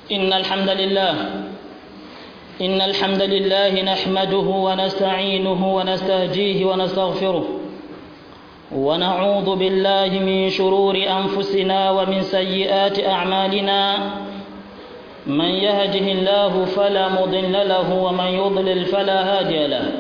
إن الحمد لله نحمده ونستعينه ونستهديه ونستغفره ونعوذ بالله من شرور أنفسنا ومن سيئات أعمالنا من يهده الله فلا مضل له ومن يضلل فلا هادي له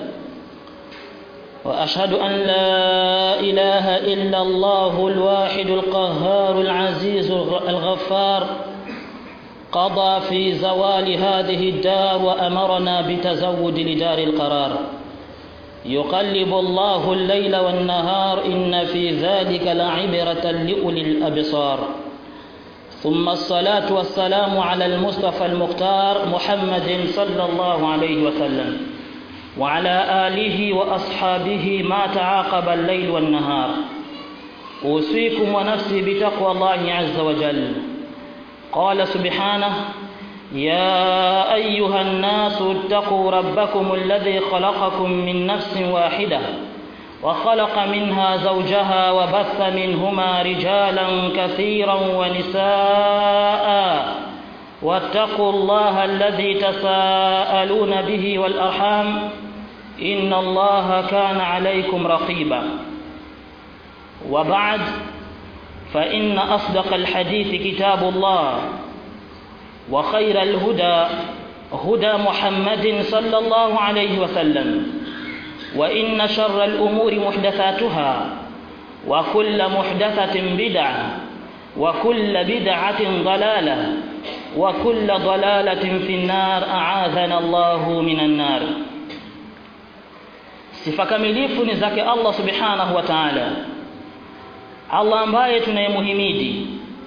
وأشهد أن لا إله إلا الله الواحد القهار العزيز الغفار قضى في زوال هذه الدار وأمرنا بتزود لدار القرار يقلب الله الليل والنهار إن في ذلك لعبرة لأولي الأبصار ثم الصلاة والسلام على المصطفى المختار محمد صلى الله عليه وسلم وعلى آله وأصحابه ما تعاقب الليل والنهار أوصيكم ونفسي بتقوى الله عز وجل. قال سبحانه: يا أيها الناس اتقوا ربكم الذي خلقكم من نفس واحدة وخلق منها زوجها وبث منهما رجالا كثيرا ونساء واتقوا الله الذي تساءلون به والأرحام إن الله كان عليكم رقيبا. وبعد، فإن أصدق الحديث كتاب الله وخير الهدى هدى محمد صلى الله عليه وسلم وإن شر الأمور محدثاتها وكل محدثة بدعة وكل بدعة ضلالة وكل ضلالة في النار أعاذنا الله من النار. Sifa kamilifu ni zake Allah subhanahu wa ta'ala, Allah ambaye tunayemuhimidi,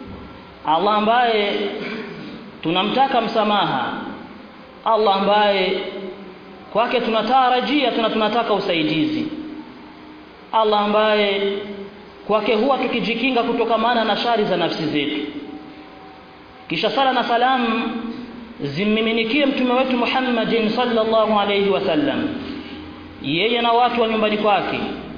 Allah ambaye tunamtaka msamaha, Allah ambaye kwake tunatarajia tunataka usaidizi, Allah ambaye kwake huwa tukijikinga kutokamana na shari za nafsi zetu. Kisha sala na salamu zimmiminikie mtume wetu Muhammadin sallallahu alayhi wasallam, yeye na watu wa nyumbani kwake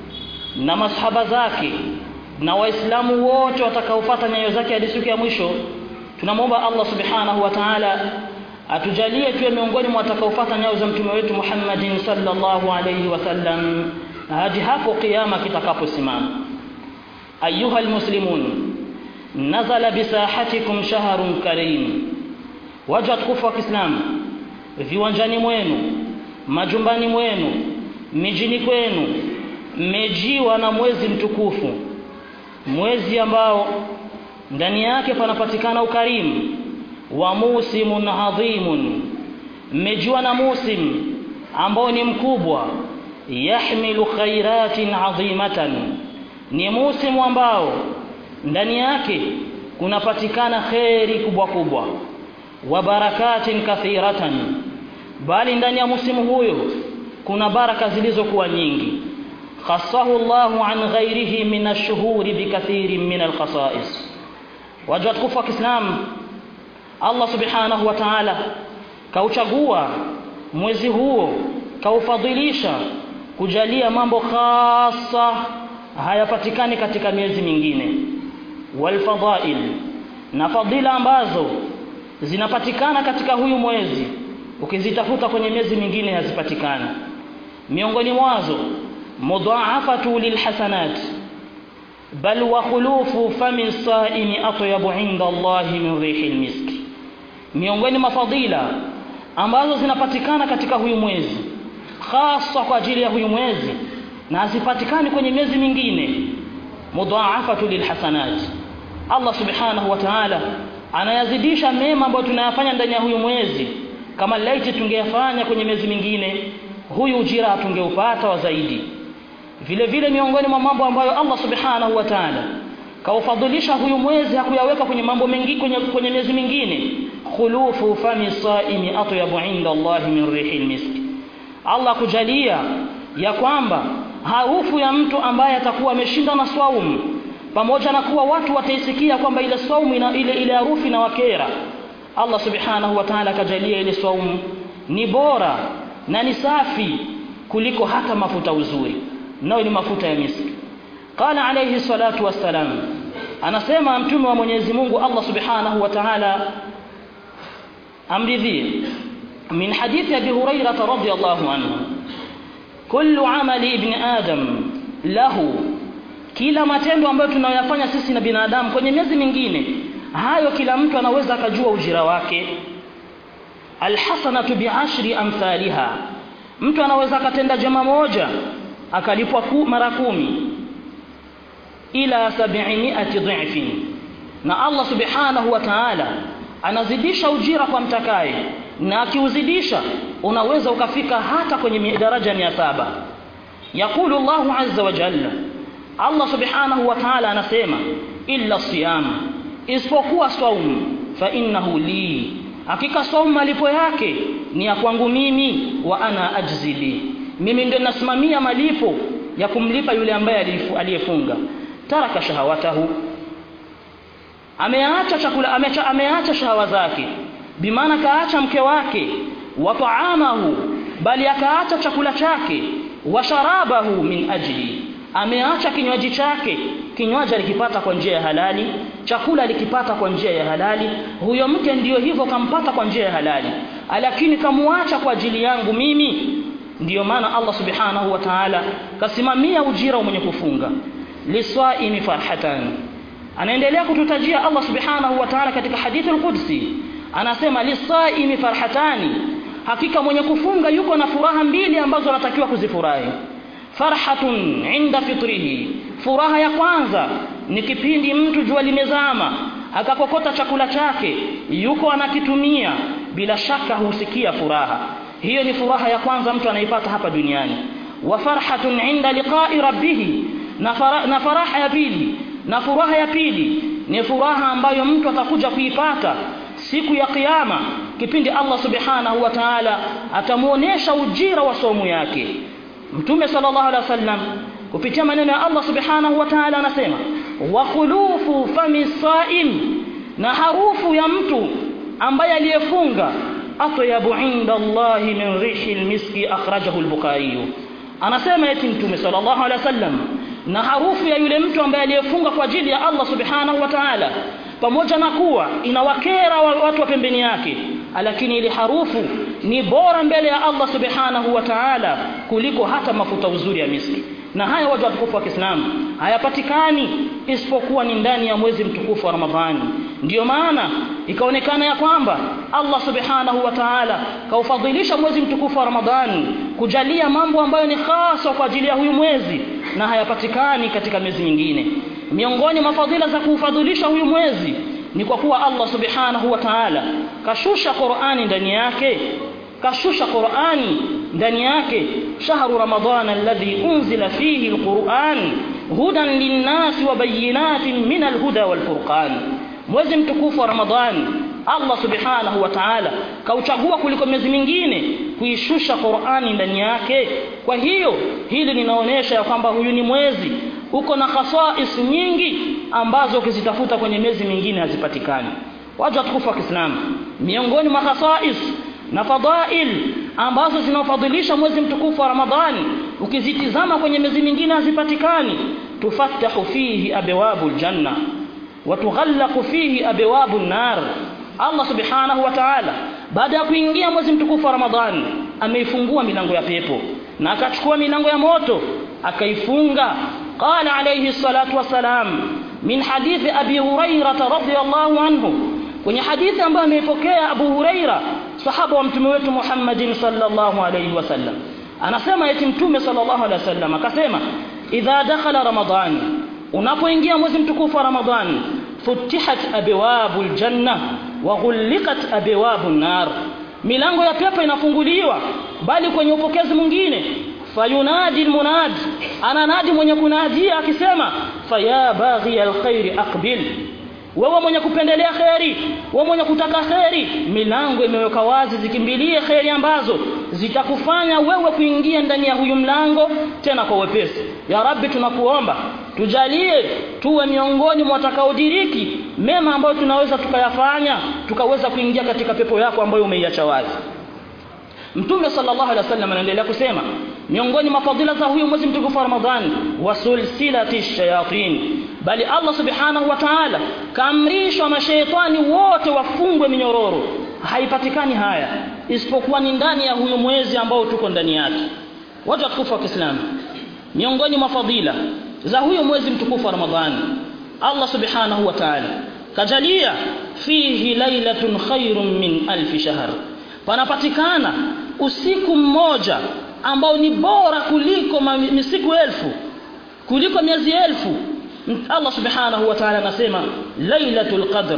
na masahaba zake na waislamu wote watakaofuata nyayo zake hadi siku ya mwisho. Tunamwomba Allah subhanahu wa ta'ala atujalie tuwe miongoni mwa watakaofuata nyayo za mtume wetu Muhammadin sallallahu alayhi wasallam hadi hapo kiyama kitakaposimama. Ayuha almuslimun, nazala bisahatikum shahrun karim. Waja tukufu wa Kiislamu, viwanjani mwenu, majumbani mwenu, mijini kwenu mmejiwa na mwezi mtukufu, mwezi ambao ndani yake panapatikana ukarimu wa musimun adhimun. Mmejiwa na musim ambao ni mkubwa, yahmilu khairatin adhimatan, ni musimu ambao ndani yake kunapatikana khairi kubwa kubwa, wa barakatin kathiratan, bali ndani ya musimu huyo kuna baraka zilizokuwa nyingi. khassahu Allahu an ghairihi min ash-shuhuri bikathirin min al-khasa'is. Wajua tukufu wa Kiislamu, Allah subhanahu wa ta'ala kauchagua mwezi huo, kaufadhilisha, kujalia mambo khassa hayapatikani katika miezi mingine. Wal fadha'il, na fadhila ambazo zinapatikana katika huyu mwezi ukizitafuta kwenye miezi mingine hazipatikani. Miongoni mwazo mudha'afatu lilhasanat, bal wa khulufu fami as-sa'imi atyabu 'inda Allah min rihil misk. Miongoni mwa fadhila ambazo zinapatikana katika huyu mwezi hasa kwa ajili ya huyu mwezi na hazipatikani kwenye miezi mingine, mudha'afatu lilhasanat. Allah subhanahu wa ta'ala anayazidisha mema ambayo tunayafanya ndani ya huyu mwezi. Kama laiti tungeyafanya kwenye miezi mingine, huyu ujira tungeupata wa zaidi. Vile vile miongoni mwa mambo ambayo Allah subhanahu wa ta'ala kaufadhilisha huyu mwezi, hakuyaweka kwenye mambo mengi kwenye miezi mingine, khulufu fami saimi atyabu 'inda Allah min rihil misk. Allah kujalia ya kwamba harufu ya mtu ambaye atakuwa ameshinda na swaumu, pamoja na kuwa watu wataisikia kwamba ile swaumu ile harufu na wakera, Allah subhanahu wa ta'ala kajalia ile swaumu ni bora na ni safi kuliko hata mafuta uzuri, nao ni mafuta ya miski. Qala alayhi salatu wassalam, anasema mtume wa Mwenyezi Mungu Allah subhanahu wa ta'ala, amridhie. Min hadithi Abi Hurairah radhiyallahu anhu, kullu amali ibn adam lahu, kila matendo ambayo tunayofanya sisi na binadamu kwenye miezi mingine, hayo kila mtu anaweza akajua ujira wake. Alhasanatu bi'ashri amthaliha, mtu anaweza akatenda jema moja akalipwa mara 10 ila 700 dhifin, na Allah subhanahu wa ta'ala anazidisha ujira kwa mtakaye, na akiuzidisha unaweza ukafika hata kwenye daraja 700. Yakulu Allahu azza wa jalla, Allah subhanahu wa ta'ala anasema, illa siyam, isipokuwa saum, fa innahu li, hakika saum malipo yake ni ya kwangu mimi, wa ana ajzili, mimi ndio nasimamia malipo ya kumlipa yule ambaye aliyefunga. Taraka shahawatahu, ameacha chakula, ameacha shahawa zake, bimaana kaacha mke wake, wa taamahu, bali akaacha chakula chake, wa sharabahu min ajli, ameacha kinywaji chake, kinywaji alikipata kwa njia ya halali, chakula alikipata kwa njia ya halali. Huyo mke ndio hivyo kampata kwa njia ya halali, lakini kamuacha kwa ajili yangu mimi. Ndiyo maana Allah subhanahu wa ta'ala kasimamia ujira mwenye kufunga. Liswaimi farhatan, anaendelea kututajia Allah subhanahu wa ta'ala katika hadithi al-Qudsi, anasema lisaimi farhatani, hakika mwenye kufunga yuko na furaha mbili ambazo anatakiwa kuzifurahi. Farhatun inda fitrihi, furaha ya kwanza ni kipindi mtu jua limezama akakokota chakula chake yuko anakitumia, bila shaka husikia furaha. Hiyo ni furaha ya kwanza mtu anaipata hapa duniani. Wa farhatun inda liqa'i rabbih, na furaha ya pili ni furaha ambayo mtu atakuja kuipata siku ya kiyama, kipindi Allah subhanahu wa ta'ala atamuonesha ujira wa saumu yake. Mtume sallallahu alaihi wasallam kupitia maneno ya Allah subhanahu wa ta'ala anasema, wa khulufu fami saim, na harufu ya mtu ambaye aliyefunga, atyabu inda Allah min rihil miski, akhrajahu al-Bukhari. Anasema eti Mtume sallallahu alaihi wasallam, na harufu ya yule mtu ambaye aliyefunga kwa ajili ya Allah subhanahu wa ta'ala, pamoja na kuwa inawakera watu wa pembeni yake, lakini ile harufu ni bora mbele ya Allah subhanahu wa ta'ala kuliko hata mafuta uzuri ya miski. Na haya watu watukufu wa Kiislamu hayapatikani isipokuwa ni ndani ya mwezi mtukufu wa Ramadhani. Ndiyo maana ikaonekana ya kwamba Allah subhanahu wa ta'ala kaufadhilisha mwezi mtukufu wa Ramadhani kujalia mambo ambayo ni hasa kwa ajili ya huyu mwezi na hayapatikani katika miezi mingine. Miongoni mwa fadhila za kuufadhilisha huyu mwezi ni kwa kuwa Allah subhanahu wa ta'ala kashusha Qur'ani ndani yake, shahru ramadhana alladhi unzila fihi alquran hudan linnasi wa bayyinatin min alhuda walfurqan. Mwezi mtukufu wa Ramadhani Allah subhanahu wa ta'ala kauchagua kuliko miezi mingine kuishusha Qur'ani ndani yake. Kwa hiyo hili linaonyesha ya kwamba huyu ni mwezi uko na khasais nyingi ambazo ukizitafuta kwenye miezi mingine hazipatikani. Watu watukufu wa Kiislamu, miongoni mwa khasais na fadail ambazo zinafadhilisha mwezi mtukufu wa Ramadhani ukizitizama kwenye miezi mingine hazipatikani, tufattahu fihi abwabul janna wa tughallaqu fihi abwabun nar. Allah subhanahu wa ta'ala baada ya kuingia mwezi mtukufu wa Ramadhani ameifungua milango ya pepo na akachukua milango ya moto akaifunga. Qala alayhi salatu wasalam min hadithi Abi Hurairah radhiyallahu anhu, kwenye hadithi ambayo ameipokea Abu Huraira sahaba wa mtume wetu Muhammadin sallallahu alayhi wasallam, anasema eti Mtume sallallahu alayhi wasallam akasema, idha dakhala Ramadhan, unapoingia mwezi mtukufu wa Ramadhan, futihat abwabul janna wa ghulqat abwabun nar, milango ya pepo inafunguliwa. Bali kwenye upokezi mwingine, fayunadi almunad, ananadi mwenye kunadia akisema, faya baghi alkhair aqbil, wewe mwenye kupendelea khairi, wewe mwenye kutaka khairi, milango imeweka wazi, zikimbilie khairi ambazo zitakufanya wewe kuingia ndani ya huyu mlango tena kwa wepesi. Ya Rabbi, tunakuomba tujalie tuwe miongoni mwa watakaodiriki mema ambayo tunaweza tukayafanya tukaweza kuingia katika pepo yako ambayo umeiacha wazi. Mtume sallallahu alaihi wasallam anaendelea kusema, miongoni mwa fadhila za huyu mwezi mtukufu wa Ramadhani, wasulsilati shayatin, bali Allah subhanahu wa ta'ala kaamrisha mashaitani wote wafungwe minyororo. haipatikani haya isipokuwa ni ndani ya huyo mwezi ambao tuko ndani yake. Watu watukufu wa Kiislamu, miongoni mwa fadhila za huyo mwezi mtukufu wa Ramadhani, Allah subhanahu wa ta'ala kajalia fihi lailatun khairun min alf shahr, panapatikana usiku mmoja ambao ni bora kuliko misiku elfu, kuliko miezi elfu. Allah subhanahu wa ta'ala anasema lailatul qadr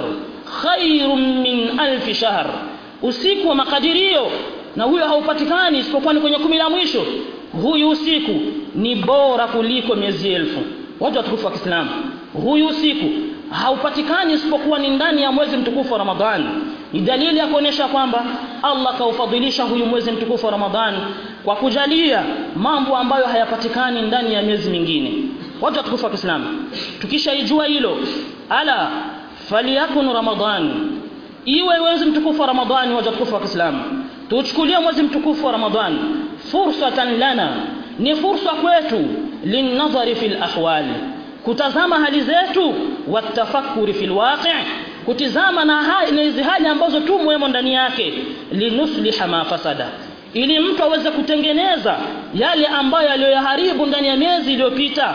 khairun min alf shahr, usiku wa makadirio, na huyo haupatikani isipokuwa ni kwenye 10 la mwisho. Huyu usiku ni bora kuliko miezi elfu. Watu watukufu wa Kiislamu, huyu usiku haupatikani isipokuwa ni ndani ya mwezi mtukufu wa Ramadhani. Ni dalili ya kuonesha kwamba Allah kaufadhilisha huyu mwezi mtukufu wa Ramadhani kwa kujalia mambo ambayo hayapatikani ndani ya miezi mingine. Watu watukufu wa Kiislamu, tukishaijua hilo, ala faliyakun Ramadhani, iwe mwezi mtukufu wa Ramadhani. Watu watukufu wa Kiislamu, tuchukulie mwezi mtukufu wa Ramadhani fursatan lana, ni fursa kwetu, linadhari fil ahwal, kutazama hali zetu, watafakuri fil waqi', kutizama na hizi hali ambazo tumo ndani yake, linusliha ma fasada, ili mtu aweze kutengeneza yale ambayo aliyoharibu ndani ya miezi iliyopita.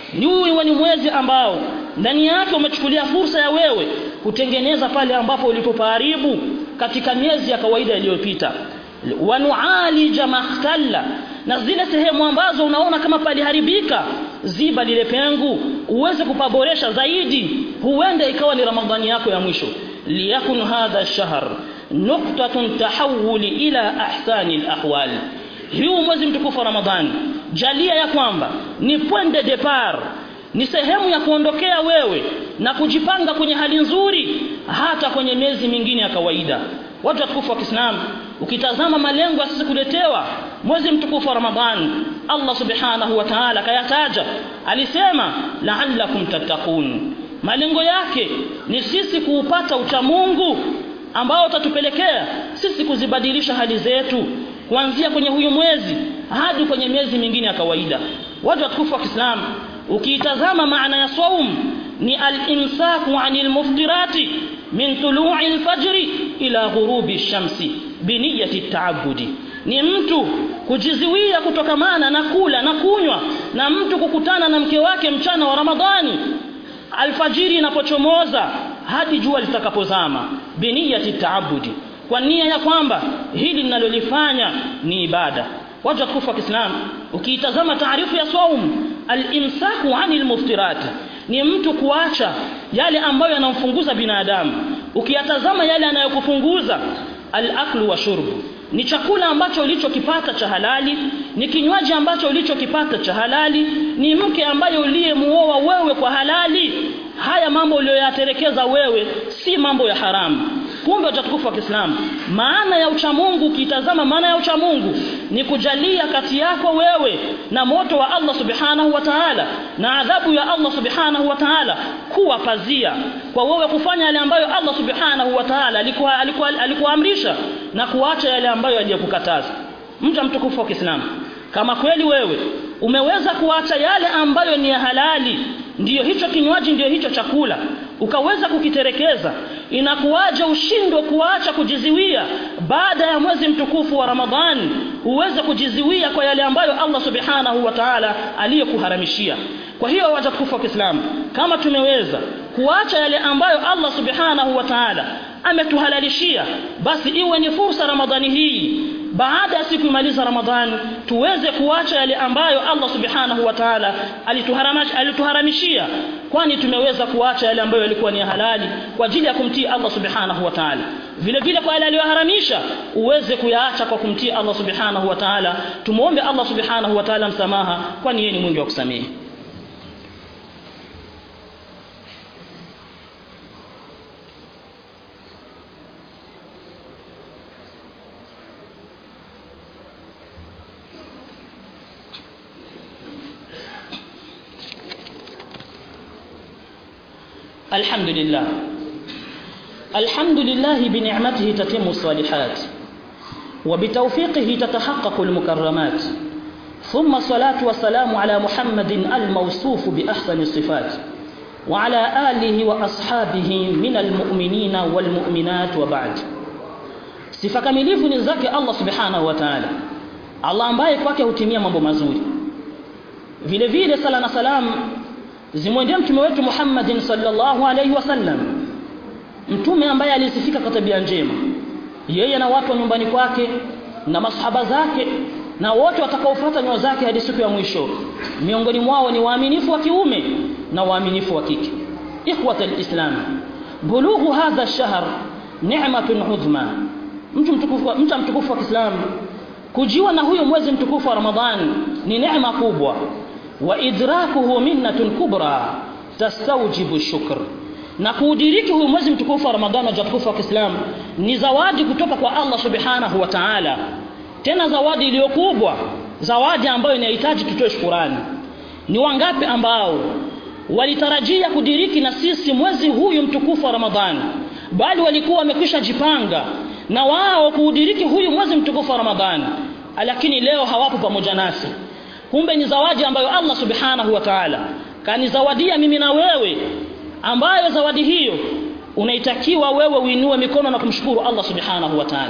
Huu ni mwezi ambao ndani yake umechukulia fursa ya wewe kutengeneza pale ambapo ulipopaharibu katika miezi ya kawaida iliyopita. Wa nu'alija makhtalla, na zile sehemu ambazo unaona kama paliharibika, ziba lile pengo uweze kupaboresha zaidi, huenda ikawa ni Ramadhani yako ya mwisho. Liyakun hadha ash-shahr nuqtatun tahawul ila ahsani al-ahwal, huu mwezi mtukufu wa Ramadhani jalia ya kwamba ni point de départ, ni sehemu ya kuondokea wewe na kujipanga kwenye hali nzuri hata kwenye miezi mingine ya kawaida. Watu watukufu wa Kiislamu, ukitazama malengo ya sisi kuletewa mwezi mtukufu wa Ramadhani, Allah subhanahu wa ta'ala kayataja, alisema la'allakum tattaqun. Malengo yake ni sisi kuupata uchamungu ambao utatupelekea sisi kuzibadilisha hali zetu kuanzia kwenye huyu mwezi hadi kwenye miezi mingine ya kawaida. Watu watukufu wa Kiislamu, ukiitazama maana ya saum ni al-imsaku 'anil muftirati min tulu'i al-fajri ila ghurubi ash-shamsi bi niyyati at-ta'abbudi, ni mtu kujizuia kutokamana na kula na kunywa, na mtu kukutana na mke wake mchana wa Ramadhani alfajiri inapochomoza hadi jua litakapozama, bi niyyati at-ta'abbudi, kwa nia ya kwamba hili ninalolifanya ni ibada. Watu watukufu wa Kiislamu, ukiitazama taarifu ya saum, al-imsaku 'anil muftirat ni mtu kuacha yale ambayo yanamfunguza binadamu. Ukiyatazama yale yanayokufunguza, al-aklu wa shurbu, ni chakula ambacho ulichokipata cha halali, ni kinywaji ambacho ulichokipata cha halali, ni mke ambaye uliyemuoa wewe kwa halali. Haya mambo uliyoyaterekeza wewe si mambo ya haramu. Kumbe watukufu wa Kiislamu, maana ya uchamungu, ukitazama maana ya uchamungu ni kujalia kati yako wewe na moto wa Allah subhanahu wa ta'ala na adhabu ya Allah subhanahu wa ta'ala kuwa pazia, kwa wewe kufanya yale ambayo Allah subhanahu wa ta'ala alikuamrisha na kuacha yale ambayo aliyokukataza. Mtu mtukufu wa Kiislamu, kama kweli wewe umeweza kuacha yale ambayo ni ya halali, ndiyo hicho kinywaji, ndiyo hicho chakula, ukaweza kukiterekeza, inakuwaje ushindwe kuacha kujiziwia baada ya mwezi mtukufu wa Ramadhani, uweze kujiziwia kwa yale ambayo Allah subhanahu wa ta'ala aliyokuharamishia? Kwa hiyo watukufu wa Kiislamu, kama tumeweza kuacha yale ambayo Allah subhanahu wa ta'ala ametuhalalishia, basi iwe ni fursa Ramadhani hii, baada ya siku imaliza Ramadhani, tuweze kuacha yale ambayo Allah subhanahu wa ta'ala alituharamishia, kwani tumeweza kuacha yale ambayo yalikuwa ni halali kwa ajili ya kumtii Allah subhanahu wa ta'ala. Vile vile kwa yale aliyoharamisha uweze kuyaacha kwa kumtii Allah subhanahu wa ta'ala. Tumuombe Allah subhanahu wa ta'ala msamaha, kwani yeye ni mwingi wa kusamehe. الحمد لله بنعمته تتم الصالحات وبتوفيقه تتحقق المكرمات، ثم الصلاة والسلام على محمد الموصوف بأحسن الصفات وعلى آله وأصحابه من المؤمنين والمؤمنات، وبعد. sifa kamilifu ni zake Allah subhanahu wa ta'ala, Allah ambaye kwake hutimia mambo mazuri. Vile vile sala na salam zimwendee mtume wetu Muhammadin sallallahu alayhi wasallam, mtume ambaye alisifika kwa tabia njema, yeye na watu wa nyumbani kwake na masahaba zake na wote watakaofuata nyayo zake hadi siku ya mwisho. Miongoni mwao ni waaminifu wa kiume na waaminifu wa kike. Ikhwata al-Islam, bulughu hadha ash-shahr ni'matun udhma. Mtu mtukufu wa Kiislamu kujiwa na huyo mwezi mtukufu wa Ramadhani ni neema kubwa, wa idrakuhu minnatun kubra tastawjibu shukr. Na kuudiriki huyo mwezi mtukufu wa Ramadhani mtukufu wa Kiislamu ni zawadi kutoka kwa Allah subhanahu wa ta'ala, tena zawadi iliyo kubwa, zawadi ambayo inahitaji tutoe shukrani. Ni wangapi ambao walitarajia kudiriki na sisi mwezi huyu mtukufu wa Ramadhani, bali walikuwa wamekwisha jipanga na wao kuudiriki huyu mwezi mtukufu wa Ramadhani, lakini leo hawapo pamoja nasi. Kumbe ni zawadi ambayo Allah subhanahu wa ta'ala kanizawadia mimi na wewe, ambayo zawadi hiyo unaitakiwa wewe uinue mikono na kumshukuru Allah subhanahu wa ta'ala.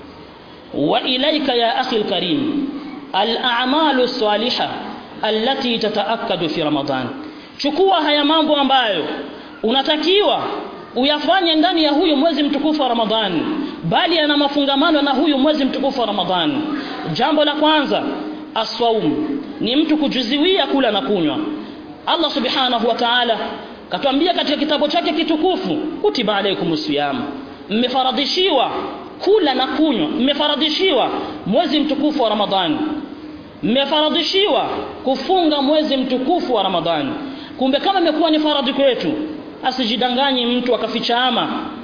Wa ilaika ya akhi alkarim al-a'malu as-salihah allati tataakkadu fi Ramadan. Chukua haya mambo ambayo unatakiwa uyafanye ndani ya huyu mwezi mtukufu wa Ramadhani, bali yana mafungamano na huyu mwezi mtukufu wa Ramadhani. Jambo la kwanza, as-sawm, ni mtu kujizuia kula na kunywa. Allah subhanahu wa ta'ala katuambia katika kitabu chake kitukufu, kutiba alaykumus siyam, mmefaradhishiwa kula na kunywa, mmefaradhishiwa mwezi mtukufu wa Ramadhani, mmefaradhishiwa kufunga mwezi mtukufu wa Ramadhani. Kumbe kama imekuwa ni faradhi kwetu, asijidanganye mtu akafichama,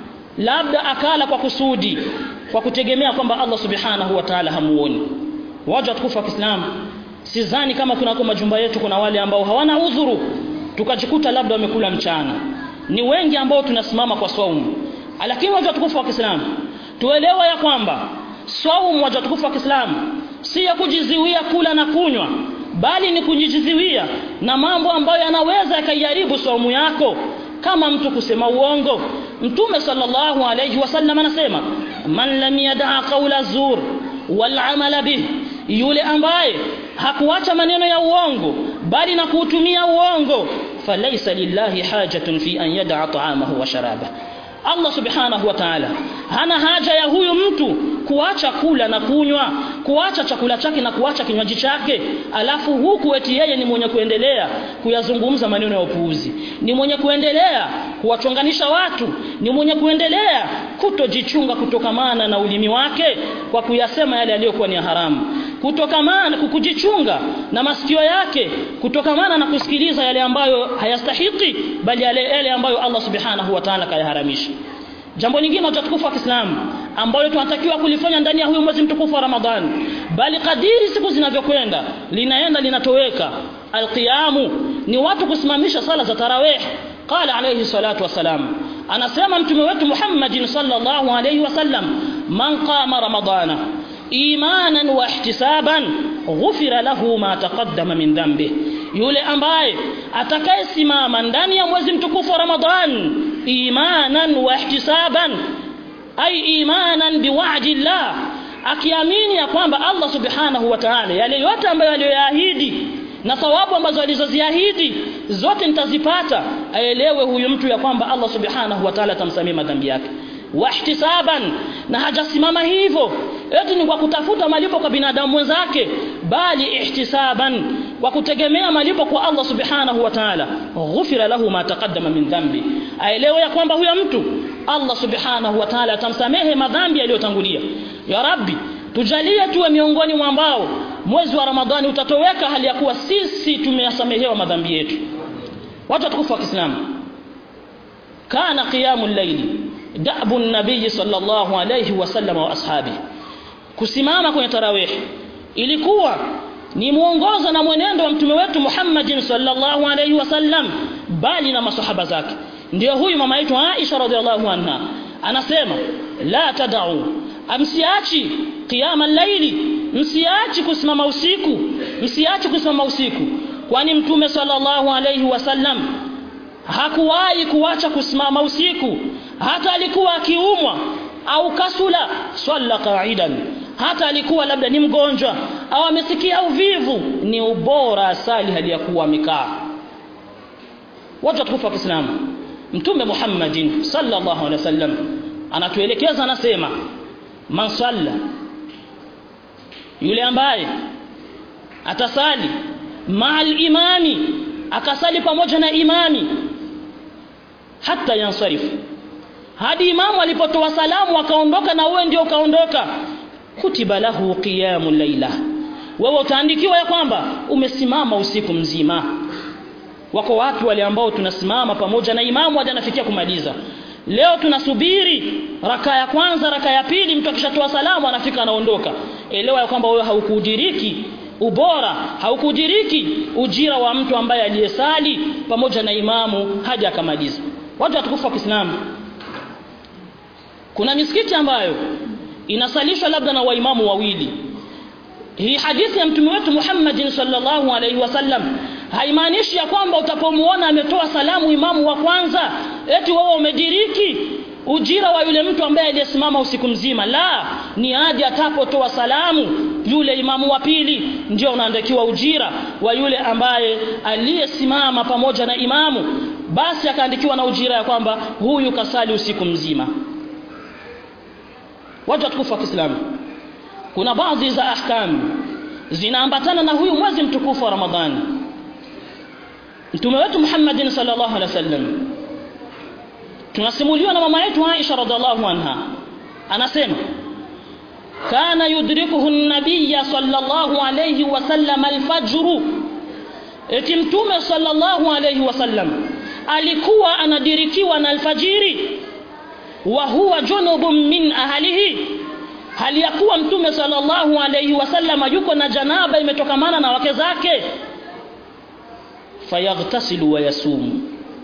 labda akala kwa kusudi, kwa kutegemea kwamba Allah subhanahu wa ta'ala hamuoni. Waja tukufu wa Kiislamu, sidhani kama kuna kwa majumba yetu kuna wale ambao hawana udhuru tukajikuta labda wamekula mchana. Ni wengi ambao tunasimama kwa saumu. Lakini waja tukufu wa Kiislamu, tuelewe ya kwamba saumu, waja tukufu wa Kiislamu, si ya kujizuia kula na kunywa, bali ni kujizuia na mambo ambayo yanaweza yakaharibu saumu yako, kama mtu kusema uongo. Mtume sallallahu alayhi wasallam anasema, man lam yada'a qawla zur wal 'amala bih, yule ambaye hakuacha maneno ya uongo bali na kuutumia uongo, falaysa lillahi hajatun fi an yada'a ta'amahu wa sharabahu. Allah subhanahu wa ta'ala hana haja ya huyu mtu kuacha kula na kunywa, kuacha chakula chake na kuacha kinywaji chake, alafu huku eti yeye ni mwenye kuendelea kuyazungumza maneno ya upuuzi, ni mwenye kuendelea kuwachonganisha watu, ni mwenye kuendelea kutojichunga kutokamana na ulimi wake kwa kuyasema yale yaliyokuwa ni haramu, kutokamana kukujichunga na masikio yake kutokamana na kusikiliza yale ambayo hayastahiki, bali yale ambayo Allah subhanahu wa ta'ala kayaharamisha. Jambo lingine tukufu wa Kiislamu ambalo tunatakiwa kulifanya ndani ya huyu mwezi mtukufu wa Ramadhani, bali kadiri siku zinavyokwenda linaenda linatoweka, alqiyamu, ni watu kusimamisha sala za tarawih. Qala alayhi salatu wasalam, anasema mtume wetu Muhammadin sallallahu alayhi wasallam, man qama ramadana imanan wa ihtisaban ghufira lahu ma taqaddama min dhanbi, yule ambaye atakayesimama ndani ya mwezi mtukufu wa Ramadhan imanan wa ihtisaban, ay imanan biwa'di Allah, akiamini ya kwamba Allah subhanahu wa ta'ala yale yote ambayo aliyoyaahidi na thawabu ambazo alizoziahidi zote nitazipata, aelewe huyu mtu ya kwamba Allah subhanahu wa ta'ala atamsamia madhambi yake. Wa ihtisaban, na hajasimama hivyo eti ni kwa kutafuta malipo kwa binadamu wenzake, bali ihtisaban, kwa kutegemea malipo kwa Allah subhanahu wa ta'ala. Ghufira lahu ma taqaddama min dhanbi, aelewe ya kwamba huyo mtu Allah subhanahu wa ta'ala atamsamehe madhambi yaliyotangulia. Ya Rabbi, tujalie tuwe miongoni mwa ambao mwezi wa Ramadhani utatoweka hali ya kuwa sisi tumeyasamehewa madhambi yetu. Watu tukufu wa Kiislamu, kana qiyamul layli da'bu an-nabiy sallallahu alayhi wasallam wa ashabi, kusimama kwenye tarawih ilikuwa ni muongozo na mwenendo wa mtume wetu Muhammadin sallallahu alayhi wasallam, bali na masahaba zake. Ndio huyu mama yetu Aisha radhiallahu anha anasema, la tad'u, amsiachi qiyama al-layli, msiachi kusimama usiku, msiachi kusimama usiku, kwani mtume sallallahu alayhi wasallam hakuwahi kuacha kusimama usiku. Hata alikuwa akiumwa, au kasula swalla qa'idan, hata alikuwa labda ni mgonjwa au amesikia uvivu, ni ubora asali hali ya kuwa amekaa. Watu watukufu wa Kiislamu, Mtume Muhammadin sallallahu alaihi wasallam anatuelekeza, anasema man salla, yule ambaye atasali ma'al imami, akasali pamoja na imami, hata yansarifu, hadi imamu alipotoa salamu akaondoka na wewe ndio ukaondoka, kutiba lahu qiyamul layla, wewe utaandikiwa ya kwamba umesimama usiku mzima. Wako watu wale ambao tunasimama pamoja na imamu hadi anafikia kumaliza. Leo tunasubiri raka ya kwanza, raka ya pili, mtu akishatoa salamu anafika anaondoka. Elewa ya kwamba wewe haukudiriki ubora, haukudiriki ujira wa mtu ambaye aliyesali pamoja na imamu hadi akamaliza. Watu watukufu wa Kiislamu, kuna misikiti ambayo inasalishwa labda na waimamu wawili. Hii hadithi ya Mtume wetu Muhammad sallallahu alaihi wasallam haimaanishi ya kwamba utapomuona ametoa salamu imamu wa kwanza eti wewe umediriki ujira wa yule mtu ambaye aliyesimama usiku mzima. La, ni hadi atapotoa salamu yule imamu wa pili ndio unaandikiwa ujira wa yule ambaye aliyesimama pamoja na imamu, basi akaandikiwa na ujira ya kwamba huyu kasali usiku mzima. Watu watukufu wa Kiislamu, kuna baadhi za ahkamu zinaambatana na huyu mwezi mtukufu wa Ramadhani. Mtume wetu Muhammad sallallahu alaihi wasallam, tunasimuliwa na mama yetu Aisha radhiallahu anha, anasema kana yudrikuhu an-nabiy sallallahu alayhi wasallam al-fajr, eti Mtume sallallahu alayhi wasallam alikuwa anadirikiwa na alfajiri, wa huwa junubun min ahlihi, hali ya kuwa Mtume sallallahu alayhi wasallam yuko na janaba imetokamana na wake zake. Fayaghtasilu wa yasumu,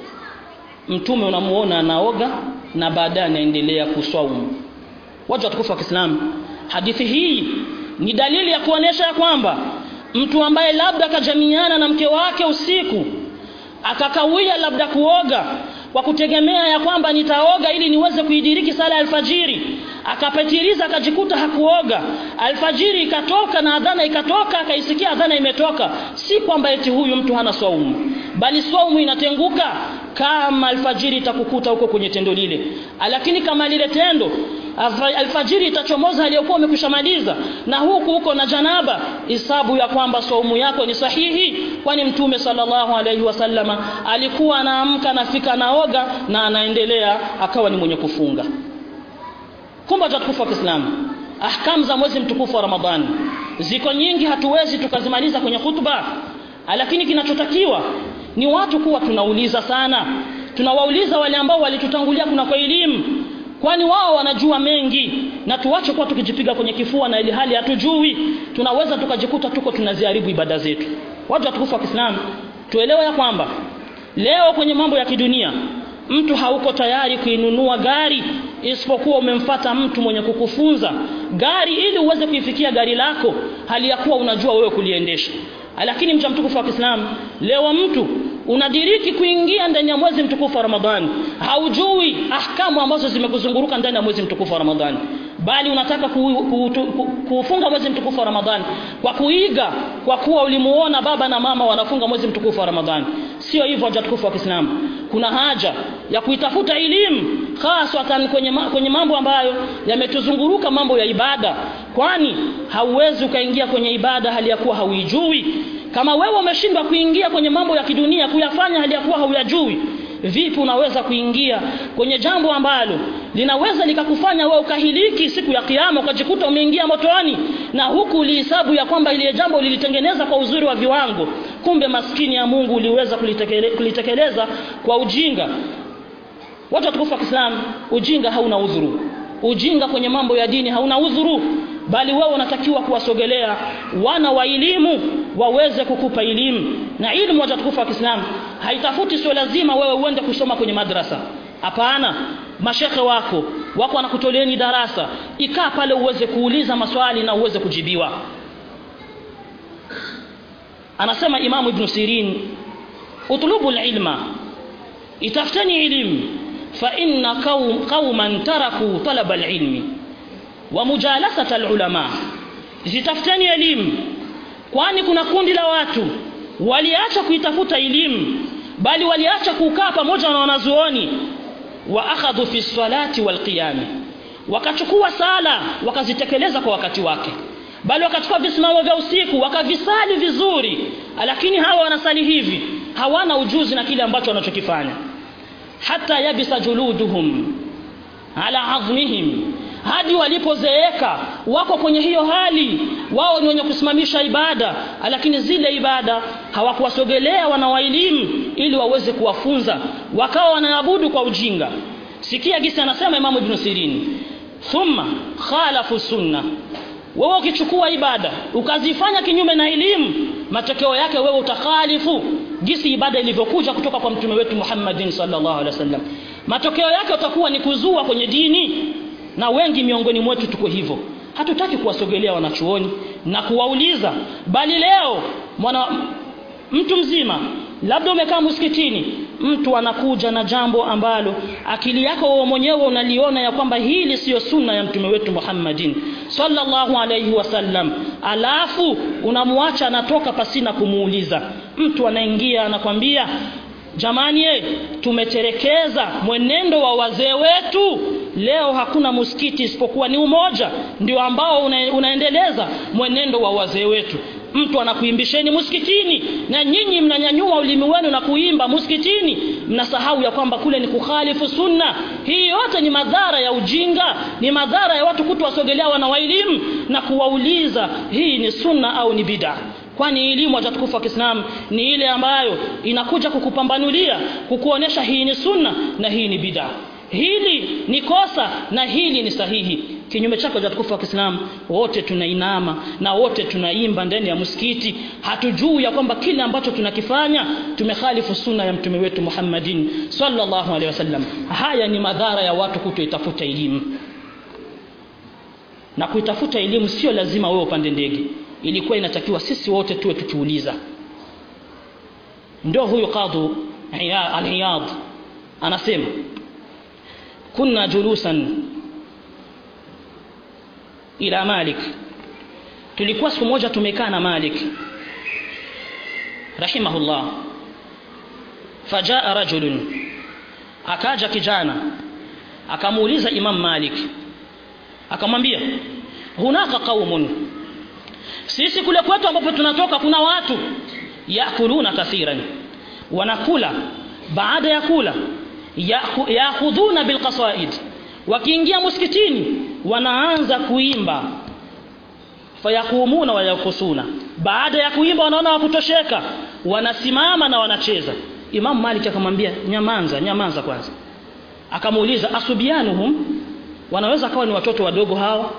Mtume unamuona anaoga na baadaye anaendelea kuswaumu. Watu watukufu wa Kiislamu, hadithi hii ni dalili ya kuonesha kwamba mtu ambaye labda akajamiana na mke wake usiku akakawia labda kuoga kwa kutegemea ya kwamba nitaoga ili niweze kuidiriki sala ya alfajiri, akapitiliza akajikuta hakuoga, alfajiri ikatoka na adhana ikatoka, akaisikia adhana imetoka, si kwamba eti huyu mtu hana saumu, bali saumu inatenguka kama alfajiri itakukuta huko kwenye tendo lile. Lakini kama lile tendo alfajiri itachomoza aliyokuwa umekushamaliza na huko na janaba, hisabu ya kwamba saumu yako ni sahihi, kwani Mtume sallallahu alaihi wasallama alikuwa anaamka anafika naoga na anaendelea akawa ni mwenye kufunga. Kumbe tukufu wa Kiislamu, ahkamu za mwezi mtukufu wa Ramadhani ziko nyingi, hatuwezi tukazimaliza kwenye khutba, lakini kinachotakiwa ni watu kuwa tunauliza sana, tunawauliza wale ambao walitutangulia kuna kwa elimu, kwani wao wanajua mengi, na tuache kwa tukijipiga kwenye kifua na ile hali hatujui, tunaweza tukajikuta tuko tunaziharibu ibada zetu. Watu watukufu wa Kiislamu, tuelewe ya kwamba leo kwenye mambo ya kidunia mtu hauko tayari kuinunua gari isipokuwa umemfuata mtu mwenye kukufunza gari ili uweze kuifikia gari lako hali ya kuwa unajua wewe kuliendesha. Lakini mcha mtukufu wa Kiislamu, leo mtu unadiriki kuingia ndani ya mwezi mtukufu wa Ramadhani, haujui ahkamu ambazo zimekuzunguruka ndani ya mwezi mtukufu wa Ramadhani, bali unataka kufunga mwezi mtukufu wa Ramadhani kwa kuiga, kwa kuwa ulimuona baba na mama wanafunga mwezi mtukufu wa Ramadhani. Sio hivyo mtukufu wa Kiislamu. Kuna haja ya kuitafuta elimu hasatan kwenye mambo ambayo yametuzunguruka, mambo ya ibada, kwani hauwezi ukaingia kwenye ibada hali ya kuwa hauijui. Kama wewe umeshindwa kuingia kwenye mambo ya kidunia kuyafanya hali ya kuwa hauyajui, vipi unaweza kuingia kwenye jambo ambalo linaweza likakufanya wewe ukahiliki siku ya kiyama ukajikuta umeingia motoni, na huku ulihesabu ya kwamba ile jambo lilitengeneza kwa uzuri wa viwango, kumbe maskini ya Mungu uliweza kulitekeleza kwa ujinga. Watu watukufu wa Kiislamu, ujinga hauna udhuru. Ujinga kwenye mambo ya dini hauna udhuru, bali wewe unatakiwa kuwasogelea wana wa elimu waweze kukupa elimu. Na elimu watukufu wa Kiislamu haitafuti, sio lazima wewe uende kusoma kwenye madrasa. Hapana, mashekhe wako wanakutoleeni darasa, ikaa pale uweze kuuliza maswali na uweze kujibiwa. Anasema Imam Ibn Sirin, utlubu ilma, itafuteni elimu, fa inna qauman taraku talab al-ilmi wa mujalasata al-ulama. Zitafuteni elimu, kwani kuna kundi la watu waliacha kuitafuta elimu, bali waliacha kukaa pamoja na wanazuoni. Wa akhadhu fi salati wal qiyam, wakachukua sala wakazitekeleza kwa wakati wake, bali wakachukua visimamo vya usiku wakavisali vizuri. Lakini hawa wanasali hivi, hawana ujuzi na kile ambacho wanachokifanya. Hata yabisa juluduhum ala azmihim, hadi walipozeeka wako kwenye hiyo hali, wao ni wenye kusimamisha ibada, lakini zile ibada hawakuwasogelea wanawaelimu ili waweze kuwafunza, wakawa wanaabudu kwa ujinga. Sikia gisi anasema Imam Ibn Sirin, thumma khalafu sunna. Wewe ukichukua ibada ukazifanya kinyume na elimu, matokeo yake wewe utakhalifu gisi ibada ilivyokuja kutoka kwa mtume wetu Muhammadin sallallahu alaihi wasallam. Matokeo yake utakuwa ni kuzua kwenye dini, na wengi miongoni mwetu tuko hivyo. Hatutaki kuwasogelea wanachuoni na kuwauliza, bali leo mtu mzima labda umekaa msikitini, mtu anakuja na jambo ambalo akili yako wewe mwenyewe unaliona ya kwamba hili sio sunna ya mtume wetu Muhammadin sallallahu alayhi wasallam, alafu unamwacha anatoka pasina kumuuliza. Mtu anaingia anakwambia, jamani tumeterekeza mwenendo wa wazee wetu, leo hakuna msikiti isipokuwa ni umoja ndio ambao unaendeleza mwenendo wa wazee wetu. Mtu anakuimbisheni msikitini na nyinyi mnanyanyua ulimi wenu na kuimba msikitini, mnasahau ya kwamba kule ni kukhalifu sunna. Hii yote ni madhara ya ujinga, ni madhara ya watu kutowasogelea wanawaelimu na kuwauliza hii ni sunna au ni bid'a. Kwani elimu ya tukufu wa Kiislamu ni ile ambayo inakuja kukupambanulia, kukuonesha hii ni sunna na hii ni bid'a, hili ni kosa na hili ni sahihi. Kinyume chake cha tukufu wa Kiislamu, wote tunainama na wote tunaimba ndani ya msikiti, hatujui ya kwamba kile ambacho tunakifanya tumekhalifu sunna ya mtume wetu Muhammadin sallallahu alaihi wasallam. Haya ni madhara ya watu kutoitafuta elimu. Na kuitafuta elimu sio lazima wewe upande ndege, ilikuwa inatakiwa sisi wote tuwe tukiuliza. Ndio huyu Qadhi al-Iyad anasema, kunna julusan ila Malik, tulikuwa siku moja tumekaa na Malik rahimahullah. Fajaa rajulun, akaja kijana akamuuliza Imam Malik, akamwambia, hunaka qaumun, sisi kule kwetu ambapo tunatoka kuna watu yakuluna kathiran, wanakula, baada ya kula yakhudhuna bilqasaid, wakiingia msikitini wanaanza kuimba, fayakumuna wa yakusuna, baada ya kuimba wanaona wakutosheka, wanasimama na wanacheza. Imam Malik akamwambia, nyamaza kwanza. Akamuuliza, asubianuhum, wanaweza kawa ni watoto wadogo hao?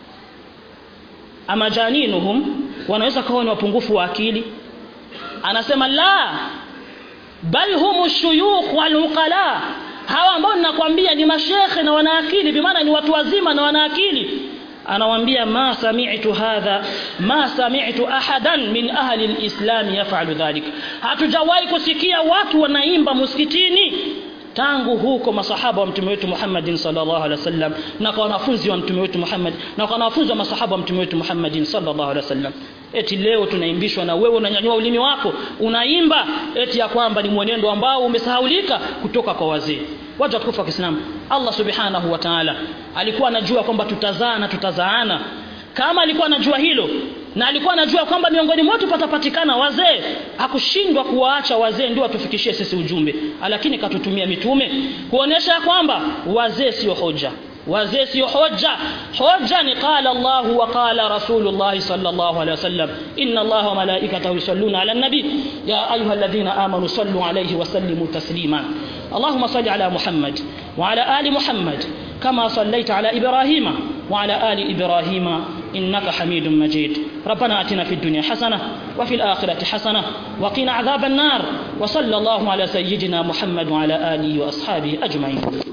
Ama janinuhum, wanaweza kawa ni wapungufu wa akili? Anasema, la bal humu shuyukh wal uqala, hawa ambao ninakwambia ni mashekhe na wana akili, bi maana ni watu wazima na wana akili. Anawaambia, ma sami'tu ahadan min ahli alislam yaf'alu dhalik, hatujawahi kusikia watu wanaimba msikitini tangu huko masahaba wa mtume wetu Muhammadin sallallahu alaihi wasallam, na kwa wanafunzi wa mtume wetu Muhammad, na kwa wanafunzi wa masahaba wa mtume wetu Muhammadin sallallahu alaihi wasallam. Eti leo tunaimbishwa na wewe unanyanyua ulimi wako unaimba eti ya kwamba ni mwenendo ambao umesahaulika kutoka kwa wazee. Watu wa tukufu wa Kiislamu, Allah subhanahu wa ta'ala alikuwa anajua kwamba tutazaana. Kama alikuwa anajua hilo na alikuwa anajua kwamba miongoni mwetu patapatikana wazee, hakushindwa kuwaacha wazee ndio watufikishie sisi ujumbe, lakini katutumia mitume kuonesha kwamba wazee sio hoja. Wazee sio hoja. Hoja ni qala Allah wa qala Rasulullah sallallahu alaihi wasallam, inna Allah wa malaikatahu yusalluna ala nabi ya ayyuhalladhina amanu sallu alayhi wa sallimu taslima. Allahumma salli ala Muhammad wa ala ali Muhammad kama sallaita ala Ibrahima wa ala ali Ibrahima innaka Hamidum Majid. Rabbana atina fid dunya hasana wa fil akhirati hasana wa qina adhaban nar. Wa sallallahu ala sayyidina Muhammad wa ala alihi wa ashabihi ajma'in.